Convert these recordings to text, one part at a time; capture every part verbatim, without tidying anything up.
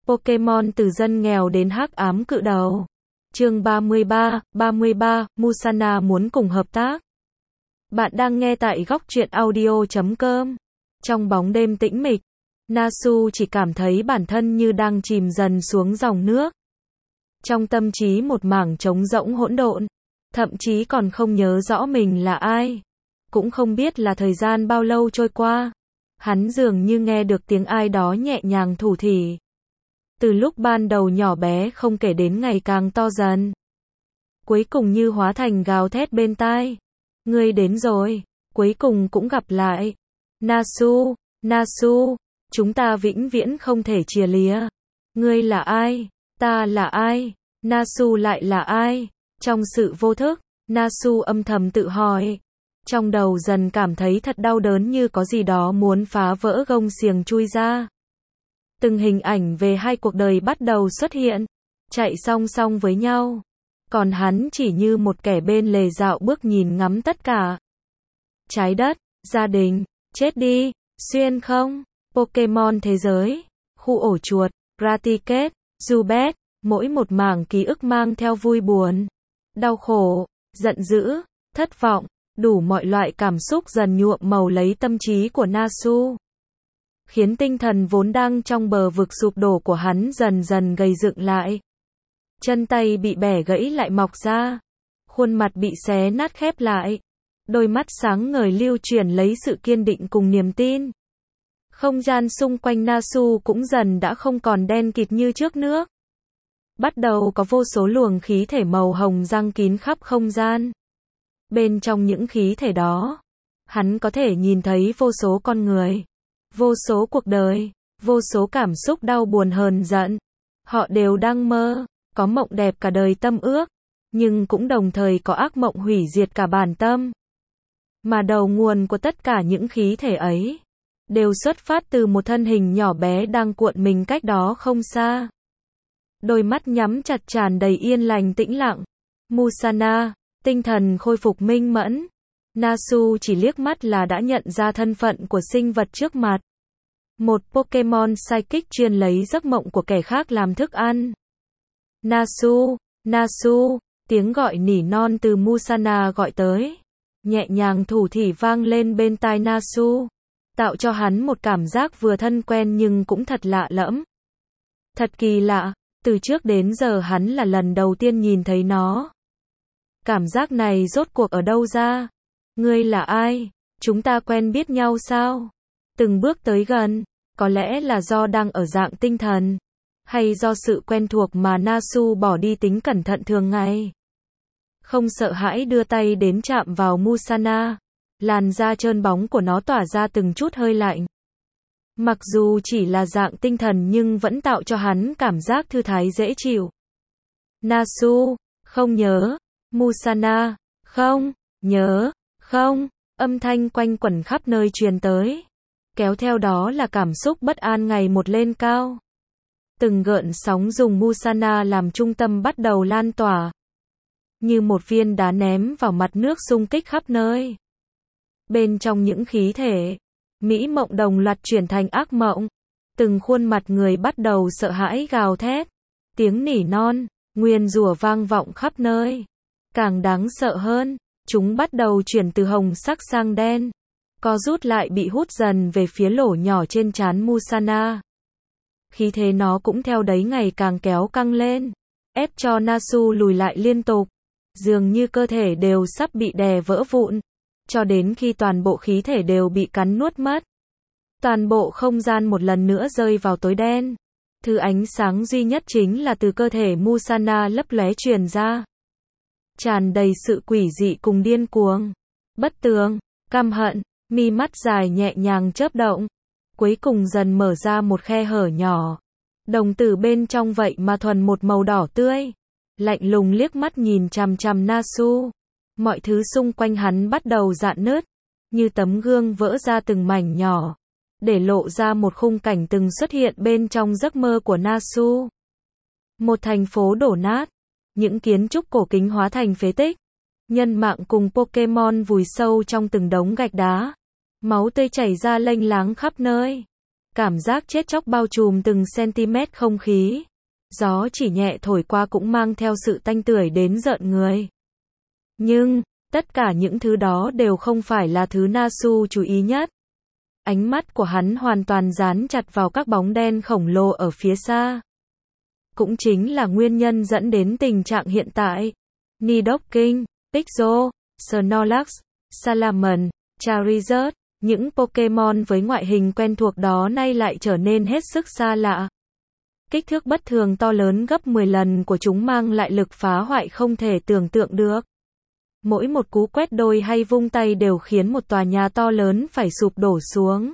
Pokemon từ dân nghèo đến hắc ám cự đầu. Chương ba mươi ba, ba mươi ba, Musana muốn cùng hợp tác. Bạn đang nghe tại góc truyện audio chấm com. Trong bóng đêm tĩnh mịch, Nasu chỉ cảm thấy bản thân như đang chìm dần xuống dòng nước. Trong tâm trí một mảng trống rỗng hỗn độn, thậm chí còn không nhớ rõ mình là ai. Cũng không biết là thời gian bao lâu trôi qua. Hắn dường như nghe được tiếng ai đó nhẹ nhàng thủ thỉ. Từ lúc ban đầu nhỏ bé không kể đến ngày càng to dần. Cuối cùng như hóa thành gào thét bên tai. Ngươi đến rồi, cuối cùng cũng gặp lại. Nasu, Nasu, chúng ta vĩnh viễn không thể chia lìa. Ngươi là ai? Ta là ai? Nasu lại là ai? Trong sự vô thức, Nasu âm thầm tự hỏi. Trong đầu dần cảm thấy thật đau đớn như có gì đó muốn phá vỡ gông xiềng chui ra. Từng hình ảnh về hai cuộc đời bắt đầu xuất hiện, chạy song song với nhau. Còn hắn chỉ như một kẻ bên lề dạo bước nhìn ngắm tất cả. Trái đất, gia đình, chết đi, xuyên không, Pokemon thế giới, khu ổ chuột, Raticate, Zubat, mỗi một mảng ký ức mang theo vui buồn, đau khổ, giận dữ, thất vọng, đủ mọi loại cảm xúc dần nhuộm màu lấy tâm trí của Nasu. Khiến tinh thần vốn đang trong bờ vực sụp đổ của hắn dần dần gầy dựng lại. Chân tay bị bẻ gãy lại mọc ra. Khuôn mặt bị xé nát khép lại. Đôi mắt sáng ngời lưu truyền lấy sự kiên định cùng niềm tin. Không gian xung quanh Nasu cũng dần đã không còn đen kịt như trước nước. Bắt đầu có vô số luồng khí thể màu hồng giăng kín khắp không gian. Bên trong những khí thể đó, hắn có thể nhìn thấy vô số con người. Vô số cuộc đời, vô số cảm xúc đau buồn hờn giận. Họ đều đang mơ, có mộng đẹp cả đời tâm ước, nhưng cũng đồng thời có ác mộng hủy diệt cả bản tâm. Mà đầu nguồn của tất cả những khí thể ấy, đều xuất phát từ một thân hình nhỏ bé đang cuộn mình cách đó không xa. Đôi mắt nhắm chặt tràn đầy yên lành tĩnh lặng. Musana, tinh thần khôi phục minh mẫn. Nasu chỉ liếc mắt là đã nhận ra thân phận của sinh vật trước mặt. Một Pokemon Psychic chuyên lấy giấc mộng của kẻ khác làm thức ăn. Nasu, Nasu, tiếng gọi nỉ non từ Musana gọi tới. Nhẹ nhàng thủ thỉ vang lên bên tai Nasu, tạo cho hắn một cảm giác vừa thân quen nhưng cũng thật lạ lẫm. Thật kỳ lạ, từ trước đến giờ hắn là lần đầu tiên nhìn thấy nó. Cảm giác này rốt cuộc ở đâu ra? Ngươi là ai? Chúng ta quen biết nhau sao? Từng bước tới gần, có lẽ là do đang ở dạng tinh thần, hay do sự quen thuộc mà Nasu bỏ đi tính cẩn thận thường ngày. Không sợ hãi đưa tay đến chạm vào Musana, làn da trơn bóng của nó tỏa ra từng chút hơi lạnh. Mặc dù chỉ là dạng tinh thần nhưng vẫn tạo cho hắn cảm giác thư thái dễ chịu. Nasu, không nhớ. Musana, không, nhớ, không, âm thanh quanh quẩn khắp nơi truyền tới. Kéo theo đó là cảm xúc bất an ngày một lên cao. Từng gợn sóng dùng Musana làm trung tâm bắt đầu lan tỏa. Như một viên đá ném vào mặt nước xung kích khắp nơi. Bên trong những khí thể, mỹ mộng đồng loạt chuyển thành ác mộng. Từng khuôn mặt người bắt đầu sợ hãi gào thét. Tiếng nỉ non, nguyền rủa vang vọng khắp nơi. Càng đáng sợ hơn, chúng bắt đầu chuyển từ hồng sắc sang đen. Co rút lại bị hút dần về phía lỗ nhỏ trên trán Musana. Khí thế nó cũng theo đấy ngày càng kéo căng lên, ép cho Nasu lùi lại liên tục. Dường như cơ thể đều sắp bị đè vỡ vụn, cho đến khi toàn bộ khí thể đều bị cắn nuốt mất. Toàn bộ không gian một lần nữa rơi vào tối đen. Thứ ánh sáng duy nhất chính là từ cơ thể Musana lấp lóe truyền ra. Tràn đầy sự quỷ dị cùng điên cuồng, bất tường, căm hận, mi mắt dài nhẹ nhàng chớp động. Cuối cùng dần mở ra một khe hở nhỏ. Đồng tử bên trong vậy mà thuần một màu đỏ tươi. Lạnh lùng liếc mắt nhìn chằm chằm Nasu. Mọi thứ xung quanh hắn bắt đầu rạn nứt. Như tấm gương vỡ ra từng mảnh nhỏ. Để lộ ra một khung cảnh từng xuất hiện bên trong giấc mơ của Nasu. Một thành phố đổ nát. Những kiến trúc cổ kính hóa thành phế tích. Nhân mạng cùng Pokemon vùi sâu trong từng đống gạch đá. Máu tươi chảy ra lênh láng khắp nơi. Cảm giác chết chóc bao trùm từng cm không khí. Gió chỉ nhẹ thổi qua cũng mang theo sự tanh tưởi đến rợn người. Nhưng, tất cả những thứ đó đều không phải là thứ Nasu chú ý nhất. Ánh mắt của hắn hoàn toàn dán chặt vào các bóng đen khổng lồ ở phía xa. Cũng chính là nguyên nhân dẫn đến tình trạng hiện tại. Nidoking, Pixel, Snorlax, Salamence, Charizard, những Pokémon với ngoại hình quen thuộc đó nay lại trở nên hết sức xa lạ. Kích thước bất thường to lớn gấp mười lần của chúng mang lại lực phá hoại không thể tưởng tượng được. Mỗi một cú quét đôi hay vung tay đều khiến một tòa nhà to lớn phải sụp đổ xuống.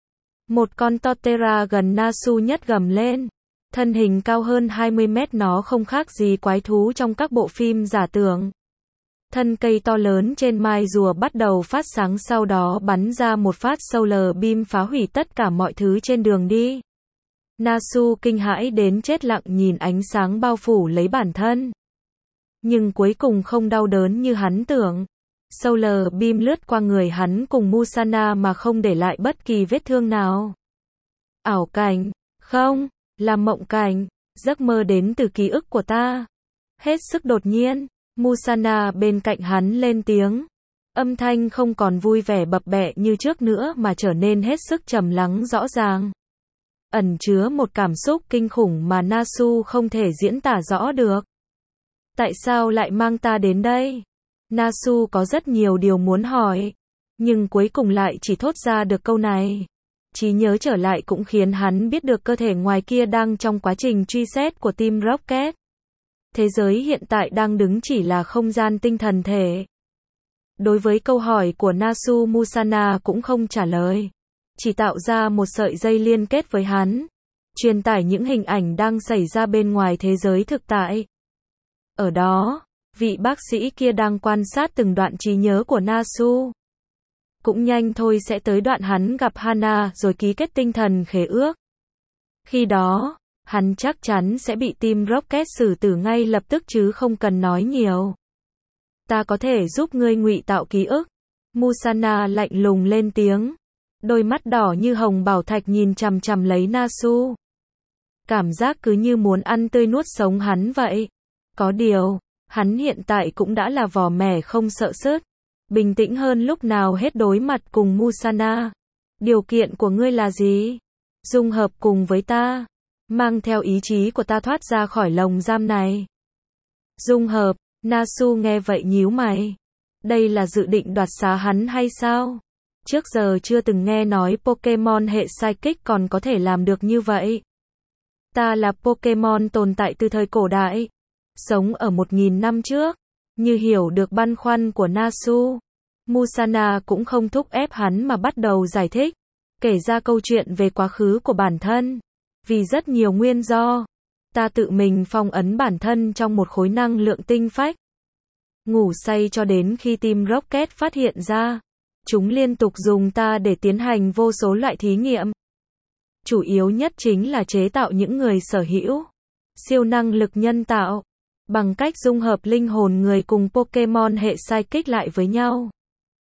Một con Torterra gần Nasu nhất gầm lên. Thân hình cao hơn hai mươi mét, nó không khác gì quái thú trong các bộ phim giả tưởng. Thân cây to lớn trên mai rùa bắt đầu phát sáng, sau đó bắn ra một phát solar beam phá hủy tất cả mọi thứ trên đường đi. Nasu kinh hãi đến chết lặng nhìn ánh sáng bao phủ lấy bản thân. Nhưng cuối cùng không đau đớn như hắn tưởng. Solar beam lướt qua người hắn cùng Musana mà không để lại bất kỳ vết thương nào. Ảo cảnh, không, là mộng cảnh, giấc mơ đến từ ký ức của ta. Hết sức đột nhiên, Musana bên cạnh hắn lên tiếng. Âm thanh không còn vui vẻ bập bẹ như trước nữa mà trở nên hết sức trầm lắng rõ ràng. Ẩn chứa một cảm xúc kinh khủng mà Nasu không thể diễn tả rõ được. Tại sao lại mang ta đến đây? Nasu có rất nhiều điều muốn hỏi, nhưng cuối cùng lại chỉ thốt ra được câu này. Trí nhớ trở lại cũng khiến hắn biết được cơ thể ngoài kia đang trong quá trình truy xét của Team Rocket. Thế giới hiện tại đang đứng chỉ là không gian tinh thần thể. Đối với câu hỏi của Nasu, Musana cũng không trả lời. Chỉ tạo ra một sợi dây liên kết với hắn. Truyền tải những hình ảnh đang xảy ra bên ngoài thế giới thực tại. Ở đó, vị bác sĩ kia đang quan sát từng đoạn trí nhớ của Nasu. Cũng nhanh thôi sẽ tới đoạn hắn gặp Hana rồi ký kết tinh thần khế ước. Khi đó, hắn chắc chắn sẽ bị Team Rocket xử tử ngay lập tức chứ không cần nói nhiều. Ta có thể giúp ngươi ngụy tạo ký ức. Musana lạnh lùng lên tiếng. Đôi mắt đỏ như hồng bảo thạch nhìn chằm chằm lấy Nasu. Cảm giác cứ như muốn ăn tươi nuốt sống hắn vậy. Có điều, hắn hiện tại cũng đã là vỏ mẻ không sợ sứt. Bình tĩnh hơn lúc nào hết đối mặt cùng Musana. Điều kiện của ngươi là gì? Dung hợp cùng với ta. Mang theo ý chí của ta thoát ra khỏi lồng giam này. Dung hợp, Nasu nghe vậy nhíu mày. Đây là dự định đoạt xá hắn hay sao? Trước giờ chưa từng nghe nói Pokemon hệ Psychic còn có thể làm được như vậy. Ta là Pokemon tồn tại từ thời cổ đại. Sống ở một nghìn năm trước. Như hiểu được băn khoăn của Nasu. Musana cũng không thúc ép hắn mà bắt đầu giải thích. Kể ra câu chuyện về quá khứ của bản thân. Vì rất nhiều nguyên do. Ta tự mình phong ấn bản thân trong một khối năng lượng tinh phách. Ngủ say cho đến khi Team Rocket phát hiện ra. Chúng liên tục dùng ta để tiến hành vô số loại thí nghiệm. Chủ yếu nhất chính là chế tạo những người sở hữu siêu năng lực nhân tạo. Bằng cách dung hợp linh hồn người cùng Pokemon hệ Psychic lại với nhau.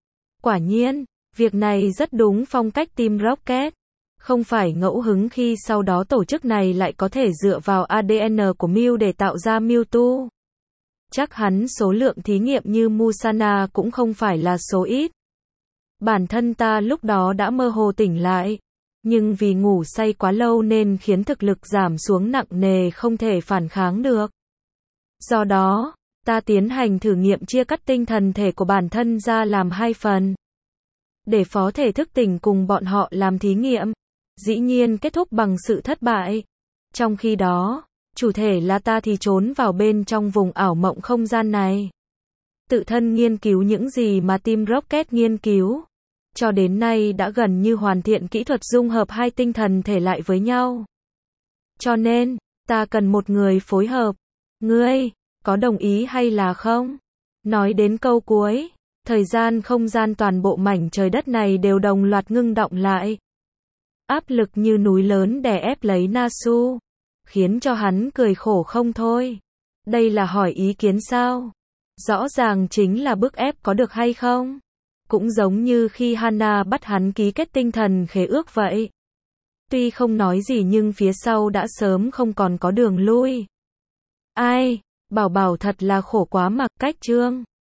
Quả nhiên, việc này rất đúng phong cách Team Rocket. Không phải ngẫu hứng khi sau đó tổ chức này lại có thể dựa vào a đê en của Mew để tạo ra Mewtwo. Chắc hẳn số lượng thí nghiệm như Musana cũng không phải là số ít. Bản thân ta lúc đó đã mơ hồ tỉnh lại. Nhưng vì ngủ say quá lâu nên khiến thực lực giảm xuống nặng nề không thể phản kháng được. Do đó, ta tiến hành thử nghiệm chia cắt tinh thần thể của bản thân ra làm hai phần. Để phó thể thức tỉnh cùng bọn họ làm thí nghiệm. Dĩ nhiên kết thúc bằng sự thất bại. Trong khi đó, chủ thể là ta thì trốn vào bên trong vùng ảo mộng không gian này. Tự thân nghiên cứu những gì mà Team Rocket nghiên cứu. Cho đến nay đã gần như hoàn thiện kỹ thuật dung hợp hai tinh thần thể lại với nhau. Cho nên, ta cần một người phối hợp. Ngươi, có đồng ý hay là không? Nói đến câu cuối, thời gian không gian toàn bộ mảnh trời đất này đều đồng loạt ngưng đọng lại. Áp lực như núi lớn đè ép lấy Nasu, khiến cho hắn cười khổ không thôi. Đây là hỏi ý kiến sao? Rõ ràng chính là bức ép có được hay không? Cũng giống như khi Hana bắt hắn ký kết tinh thần khế ước vậy. Tuy không nói gì nhưng phía sau đã sớm không còn có đường lui. Ai, Bảo Bảo thật là khổ quá mặc cách Trương.